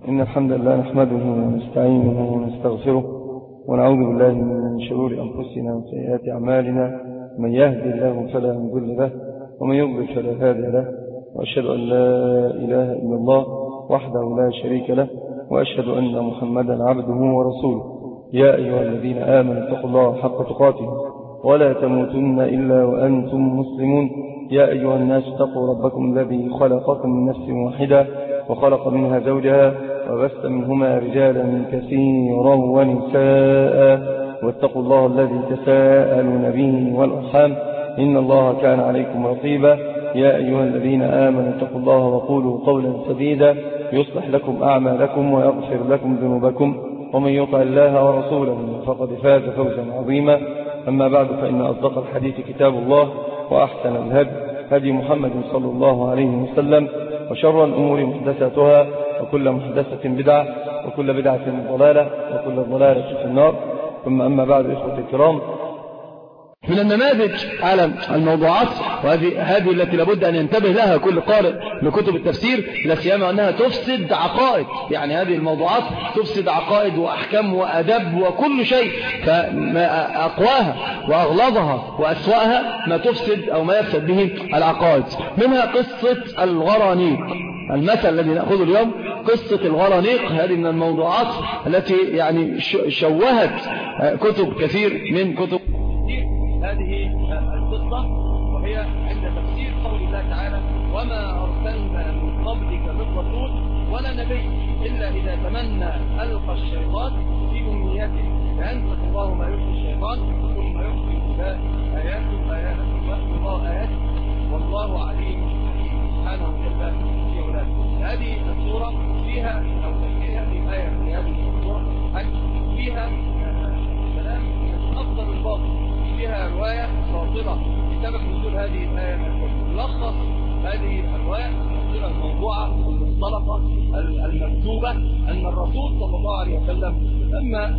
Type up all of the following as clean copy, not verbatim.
إن الحمد لله نحمده ونستعينه ونستغفره ونعوذ بالله من شرور أنفسنا وسيئات أعمالنا. من يهدي الله فلا مضل له ومن يضلل فلا هادي له، وأشهد أن لا إله إلا الله وحده لا شريك له، وأشهد أن محمدا عبده ورسوله. يا أيها الذين آمنوا اتقوا الله حق تقاته ولا تموتن إلا وأنتم مسلمون. يا أيها الناس اتقوا ربكم الذي خلقكم من نفس واحدة وخلق منها زوجها وبث منهما رجالا كثيرا ونساء، واتقوا الله الذي تساءلون به والأرحام إن الله كان عليكم رقيبا. يا أيها الذين آمنوا اتقوا الله وقولوا قولا سديدا يصلح لكم أعمالكم ويغفر لكم ذنوبكم، ومن يطع الله ورسوله فقد فاز فوزا عظيما. أما بعد، فإن أصدق الحديث كتاب الله، وأحسن الهدي هدي محمد صلى الله عليه وسلم، وشر الأمور محدثاتها، وكل محدثة بدعة، وكل بدعة ضلالة، وكل ضلالة في النار. ثم أما بعد، إخوة الكرام، من النماذج على الموضوعات، وهذه التي لابد أن ينتبه لها كل قارئ لكتب التفسير، لا سيما أنها تفسد عقائد. يعني هذه الموضوعات تفسد عقائد وأحكام وأدب وكل شيء، فما أقواها وأغلظها وأسوأها ما تفسد أو ما يفسد به العقائد. منها قصة الغرانيق، المثل الذي نأخذه اليوم قصة الغرانيق. هذه من الموضوعات التي يعني شوهت كتب كثير من كتب هذه القصة، وهي عند تفسير قول الله تعالى: وما أرسلنا من قبلك من رسول ولا نبي إلا إذا تمنى ألقى الشيطان في أمنيته فينسخ الله ما يلقي الشيطان ثم يحكي الله آياته ويحكي الله آياته والله عليم حكيم سبحانه وتعالى في أولاده. هذه السورة فيها أو هذه الآية في هذه السورة فيها كلام من أفضل الباطل، فيها رواية باطلة بسبب نزول هذه الآية. ملخص هذه الرواية الباطلة الموضوعة المختلطة المكتوبة أن الرسول صلى الله عليه وسلم لما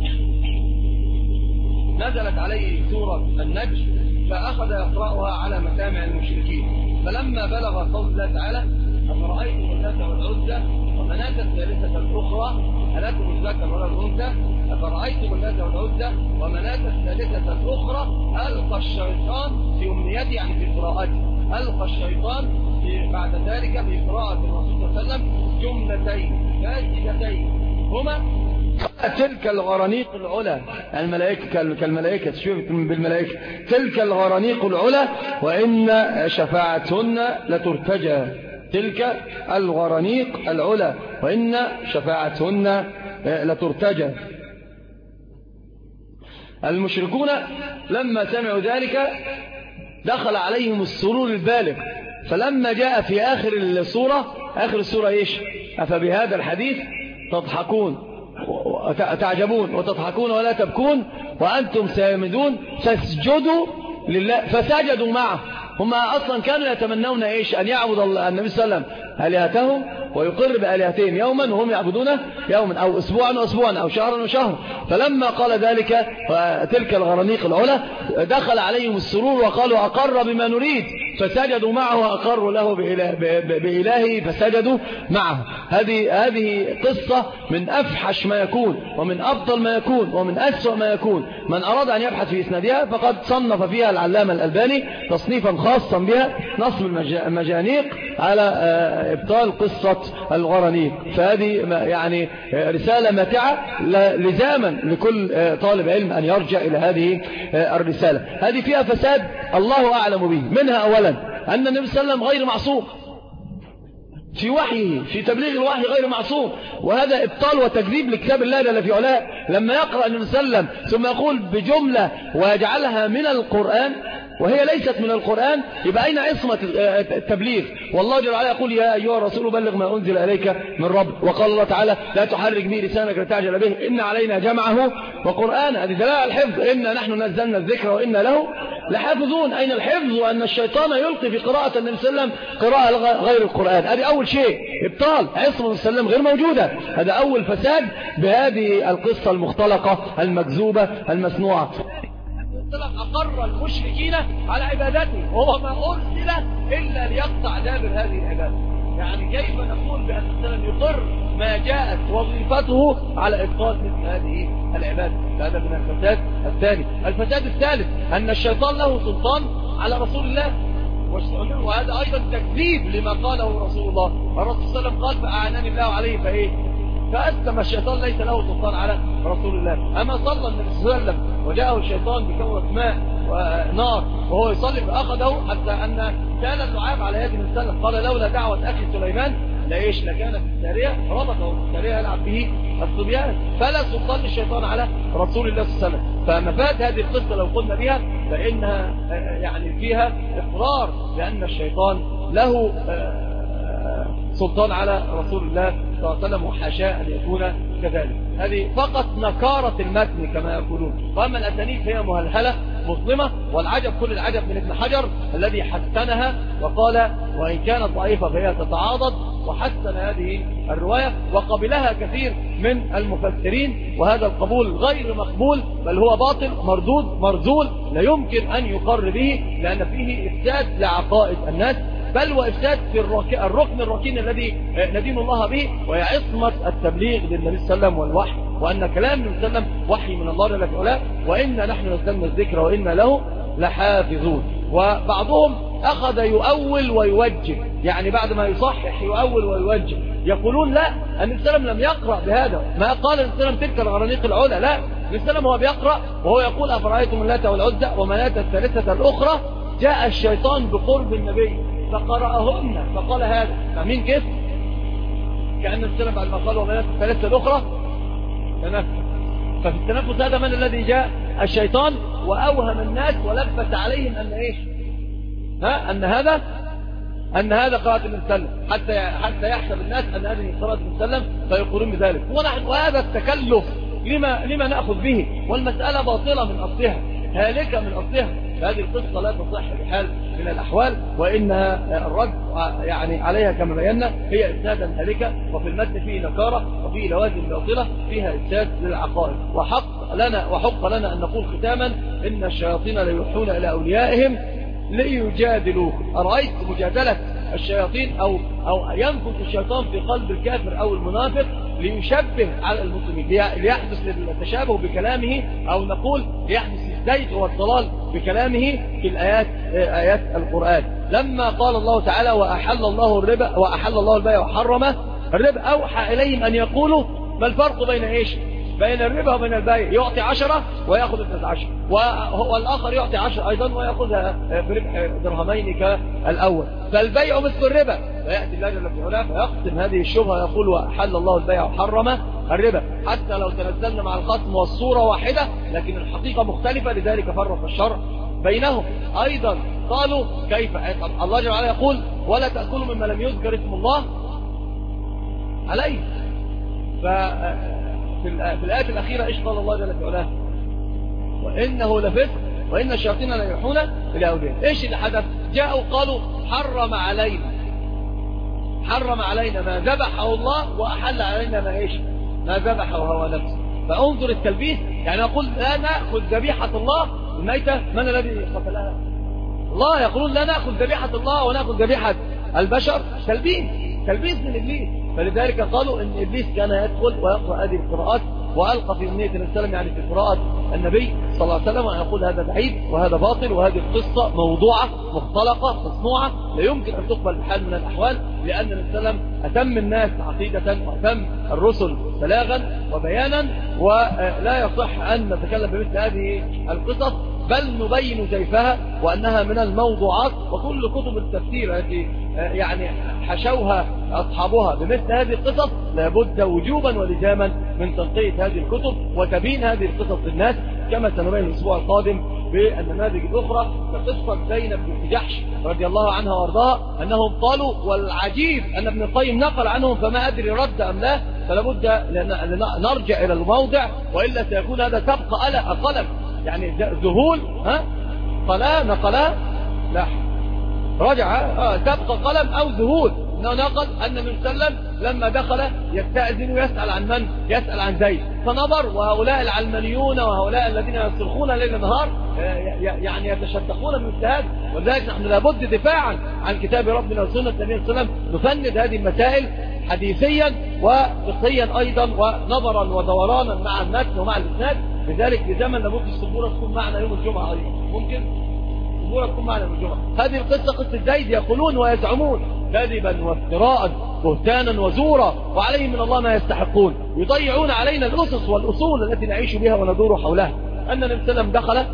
نزلت عليه سورة النجم فأخذ يقرأها على مسامع المشركين، فلما بلغ قول الله تعالى: أفرأيتم اللات والعزى ومناة الثالثة الأخرى ألكم الذكر ولا الأنثى أفرأيتم اللات والعزى ومناة الثالثة الأخرى ألقى الشيطان في أمنيته، يعني في قراءته، ألقى الشيطان بعد ذلك في قراءة الرسول صلى الله عليه وسلم جملتين فاسدتين هما: تلك الغرانيق العلا، الملائكة كالملائكة، تشوف بالملائكة، تلك الغرانيق العلا وإن شفاعتهن لترتجى. تلك الغرانيق العلا وإن شفاعتهن لترتجى. المشركون لما سمعوا ذلك دخل عليهم السرور البالغ، فلما جاء في آخر السورة إيش؟ أفبهذا الحديث تضحكون تعجبون وتضحكون ولا تبكون وأنتم سامدون فاسجدوا لله فسجدوا معه. هم أصلا كانوا يتمنون إيش؟ أن يعبد النبي صلى الله عليه وسلم آلهتهم ويقر بآلهتهم يوما وهم يعبدونه يوما، أو أسبوعا وأسبوعا، أو شهرا وشهرا. فلما قال ذلك تلك الغرانيق العلا دخل عليهم السرور وقالوا: أقر بما نريد، فسجدوا معه وأقروا له بإلهه فسجدوا معه. هذه قصة من أفحش ما يكون ومن أبطل ما يكون ومن أسوأ ما يكون. من أراد أن يبحث في إسنادها فقد صنف فيها العلامة الألباني تصنيفا خاصا بها، نصب المجانيق على إبطال قصة الغرانيق. فهذه يعني رسالة ماتعة لزاما لكل طالب علم أن يرجع إلى هذه الرسالة. هذه فيها فساد الله أعلم به. منها أولا أن النبي صلى الله عليه وسلم غير معصوم في وحيه، في تبليغ الوحي غير معصوم، وهذا إبطال وتكذيب لكتاب الله جل في علاه. لما يقرأ النبي صلى الله عليه وسلم ثم يقول بجملة ويجعلها من القرآن وهي ليست من القرآن، يبقى أين عصمة التبليغ؟ والله جل وعلا يقول: يا أيها الرسول بلغ ما أنزل إليك من رب. وقال الله تعالى: لا تحرك به لسانك لتعجل به إن علينا جمعه وقرآن. هذه دلالة على الحفظ، إنا نحن نزلنا الذكر وإنا له لحافظون. أين الحفظ؟ وأن الشيطان يلقي في قراءة النبي صلى الله عليه وسلم قراءة غير القرآن. هذه أول شيء، إبطال عصمة السلام غير موجودة. هذا أول فساد بهذه القصة المختلقة المكذوبة المصنوعة. أقر المشركين على عبادته وهو ما أرسل إلا ليقطع دابر هذه العبادة. يعني كيف نقول بأن السلام يقر ما جاءت وظيفته على إبطال مثل هذه العبادة. هذا من الفساد الثاني. الفساد الثالث أن الشيطان له سلطان على رسول الله، وهذا أيضا تكذيب لما قاله رسول الله. الرسول صلى الله عليه وسلم قال فأعانني الله عليه فأسلم. الشيطان ليس له سلطان على رسول الله. أما صلى النبي صلى الله عليه وسلم وجاءه الشيطان بكورة ماء ونار وهو يصلي فأخذه، حتى أن كان اللعاب على يد النبي صلى الله عليه وسلم قال لولا دعوة أخي سليمان لكانت السارية ربطه السارية يلعب به الصبيان. فلا سلطان للشيطان على رسول الله صلى الله عليه وسلم. فمفاد هذه القصة لو قلنا بها فإنها يعني فيها إقرار لأن الشيطان له سلطان على رسول الله صلى الله عليه وسلم، وحاشاه أن يكون كذلك. هذه فقط نكارة المتن كما يقولون. وأما الأسانيد فهي مهلهلة مظلمة. والعجب كل العجب من ابن حجر الذي حسنها وقال وإن كانت ضعيفة فهي تتعاضد، وحسن هذه الرواية وقبلها كثير من المفسرين. وهذا القبول غير مقبول، بل هو باطل مردود مرذول لا يمكن أن يقر به، لأن فيه إفساد لعقائد الناس، بل وإفساد في الركن الركين الذي ندين الله به، وهي عصمة التبليغ للنبي صلى الله عليه وسلم والوحي، وأن كلام النبي صلى الله عليه وسلم وحي من الله جل وعلا، وإنا نحن نزلنا الذكر وإنا له لحافظون. وبعضهم أخذ يؤول ويوجه، يعني بعد ما يصحح يؤول ويوجه. يقولون لا، النبي صلى الله عليه وسلم لم يقرأ بهذا، ما قال النبي صلى الله عليه وسلم تلك الغرانيق العلا، لا، النبي صلى الله عليه وسلم هو بيقرأ وهو يقول أفرأيتم اللات والعزى ومناة الثالثة الأخرى. جاء الشيطان بقرب النبي فقرأهن فقال هذا. فمين كيف؟ كأن النبي صلى الله عليه وسلم بعد ما قال ومناة الثالثة الأخرى تنفس. ففي التنفس هذا من الذي جاء؟ الشيطان، وأوهم الناس ولبس عليهم أن إيش؟ أن هذا قراءة النبي صلى الله عليه وسلم، حتى يحسب الناس أن هذه قراءة النبي صلى الله عليه وسلم فيقولون بذلك. وهذا التكلف لما نأخذ به؟ والمسألة باطلة من أصلها، هالكة من أصلها. هذه القصة لا تصح بحال من الأحوال، وإنها الرد يعني عليها كما بينا هي إفسادا هالكة، وفي المتن فيه نكارة وفيه لوازم باطلة فيها إفساد للعقائد. وحق لنا أن نقول ختاما إن الشياطين ليوحون إلى أوليائهم ليجادلوكم. أرأيت مجادلة الشياطين أو ينفث الشيطان في قلب الكافر أو المنافق ليشبه على المسلمين، ليحدث للتشابه بكلامه، أو نقول ليحدث الزيغ والضلال بكلامه في آيات القرآن. لما قال الله تعالى وأحل الله البيع وحرم الربا، أوحى إليهم أن يقولوا ما الفرق بين إيش؟ بين الربا وبين البيع. يعطي 10 ويأخذ 13، والآخر يعطي 10 أيضا ويأخذها بربح درهمين كالأول. فالبيع مثل الربا، فيأتي الله جل وعلا فيقسم هذه الشبهة ويقول وأحل الله البيع وحرم الربا، حتى لو تنزلنا مع الخصم والصورة واحدة لكن الحقيقة مختلفة، لذلك فرق الشرع بينهم. أيضا قالوا كيف الله جل وعلا يقول ولا تأكلوا مما لم يذكر اسم الله عليه. في الآية الأخيرة إيش قال الله جل وعلا؟ وإنه لفسق وإن الشياطين لا يوحون إلى أوليائهم. إيش اللي حدث؟ جاءوا قالوا حرم علينا ما ذبحه الله وأحل علينا ما ذبحه هو نفسه. فانظر التلبيس، يعني يقول لا نأخذ ذبيحة الله الميتة، من الذي قتلها؟ الله. يقولون لا نأخذ ذبيحة الله ونأخذ ذبيحة البشر. تلبيس من إبليس. فلذلك قالوا إن إبليس كان يدخل ويقرأ هذه القراءات، وألقى في أمنية النبي صلى الله عليه وسلم يعني في قراءة النبي صلى الله عليه وسلم، وأن يقول هذا بعيد وهذا باطل، وهذه القصة موضوعة مختلقة مصنوعة لا يمكن أن تقبل بحال من الأحوال، لأن النبي صلى الله عليه وسلم أتم الناس عقيدة وأتم الرسل بلاغا وبيانا، ولا يصح أن نتكلم بمثل هذه القصص، بل نبين كيفها وأنها من الموضوعات. وكل كتب التفسير التي يعني حشوها أصحابها بمثل هذه القصص لابد وجوبا ولزاما من تنقية هذه الكتب وتبين هذه القصص للناس، كما سنبين الأسبوع القادم بالنماذج الأخرى. كقصة زينب بنت جحش رضي الله عنها وارضاها أنهم قالوا، والعجيب أن ابن القيم نقل عنهم فما أدري رد أم لا، فلابد نرجع إلى الموضع، وإلا سيكون هذا تبقى قلم يعني ذهول نقلا لا رجع تبقى قلم أو ذهول. نقل أن النبي صلى الله عليه وسلم لما دخل يستأذن ويسأل عن من؟ يسأل عن زيد، فنظر وهؤلاء العلمانيون وهؤلاء الذين يصرخون ليل نهار يعني يتشدقون من اجتهاد. ولذلك نحن لابد دفاعا عن كتاب ربنا وسنة النبي صلى الله عليه وسلم نفند هذه المسائل حديثيا وفقهيا أيضا، ونظرا ودورانا مع المتن ومع الإسناد. لذلك بزمن لابد السبورة تكون معنا يوم الجمعة أيضا، ممكن السبورة تكون معنا يوم الجمعة. هذه القصة قصة زيد، يقولون ويزعمون كذبا وافتراء بهتانا وزورا، وعليهم من الله ما يستحقون، يضيعون علينا الأسس والأصول التي نعيش بها وندور حولها. أن النبي صلى الله عليه وسلم دخل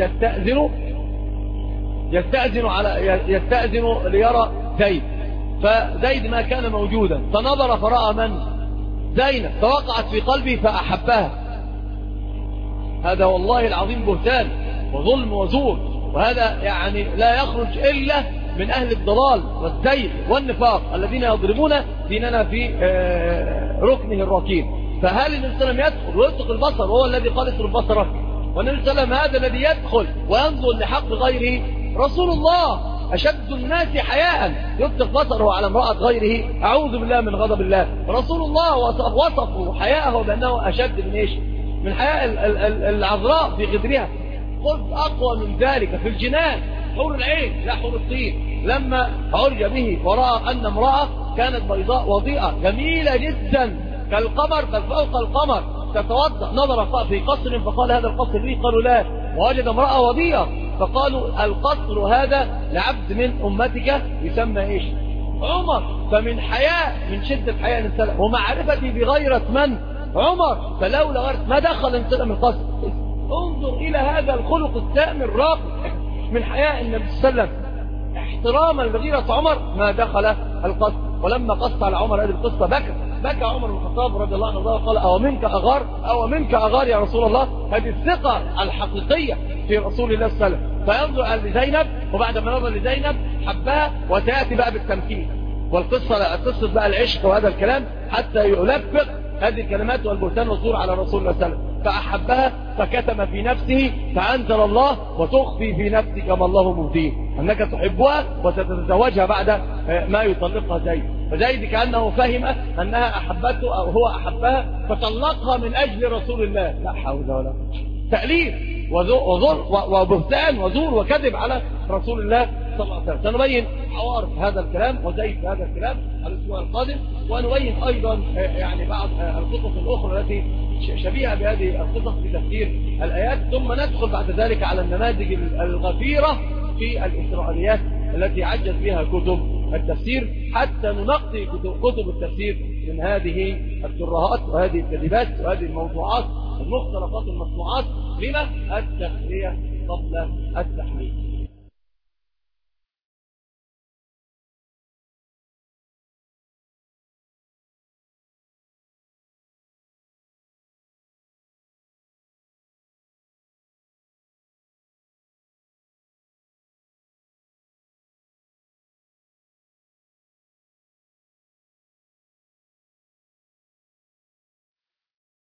يستأذن ليرى زيد، فزيد ما كان موجودا، فنظر فرأى من؟ زينب، فوقعت في قلبه فأحبها. هذا والله العظيم بهتان وظلم وزور، وهذا يعني لا يخرج إلا من أهل الضلال والزيغ والنفاق الذين يضربون ديننا في ركنه الركين. فهل النبي صلى الله عليه وسلم يدخل ويطلق البصر وهو الذي قال اطلق البصر؟ والنبي صلى الله عليه وسلم هذا الذي يدخل وينظر لحق غيره رسول الله أشد الناس حياء، يطلق بصره على امرأة غيره، أعوذ بالله من غضب الله. رسول الله وصفوا حياءه بأنه أشد من إيش؟ من حياء العذراء في غدرها. قلت أقوى من ذلك في الجنان حور العين لا حور الطين. لما عرج به ورأى أن امرأة كانت بيضاء وضيئة جميلة جدا كالقمر، بل فوق القمر، تتوضأ، نظر في قصر فقال هذا القصر لي، قالوا لا، ووجد امرأة وضيئة فقالوا القصر هذا لعبد من أمتك يسمى إيش؟ عمر. فمن حياء، من شدة حياء الإنسان ومعرفتي بغيرة من؟ عمر، فلولا غيرت ما دخل الإنسان من القصر. انظر إلى هذا الخلق السامي الراقي من حياء النبي صلى الله عليه وسلم، احتراما لغيرة عمر ما دخل القصر. ولما قص على عمر هذه القصة بكى عمر بن الخطاب رضي الله عنه وقال أو منك أغار يا رسول الله. هذه الثقة الحقيقية في رسول الله صلى الله عليه وسلم. فينظر لزينب، وبعد ما نظر لزينب حبها، وتأتي بقى بالتمكين والقصة بقى العشق وهذا الكلام حتى يلفق هذه الكلمات والبهتان والزور على رسول الله صلى الله عليه وسلم. فأحبها فكتم في نفسه، فأنزل الله وتخفي في نفسك ما الله مبديه أنك تحبها وستتزوجها بعد ما يطلقها زيد. فزيد كأنه فهم أنها أحبته أو هو أحبها فطلقها من أجل رسول الله. لا حول ولا قوة، تأليف وبهتان وزور وكذب على رسول الله صلى الله عليه وسلم. سنبين عوارض هذا الكلام وزيد هذا الكلام الأسبوع القادم، ونبين أيضا يعني بعض القصص الأخرى التي شبيهة بهذه القصص في تفسير الآيات، ثم ندخل بعد ذلك على النماذج الغفيرة في الإسرائيليات التي عجز بها كتب التفسير، حتى ننقي كتب التفسير من هذه الترهات وهذه الكذبات وهذه الموضوعات المختلقات المصنوعات. لما؟ التخلية قبل التحليل.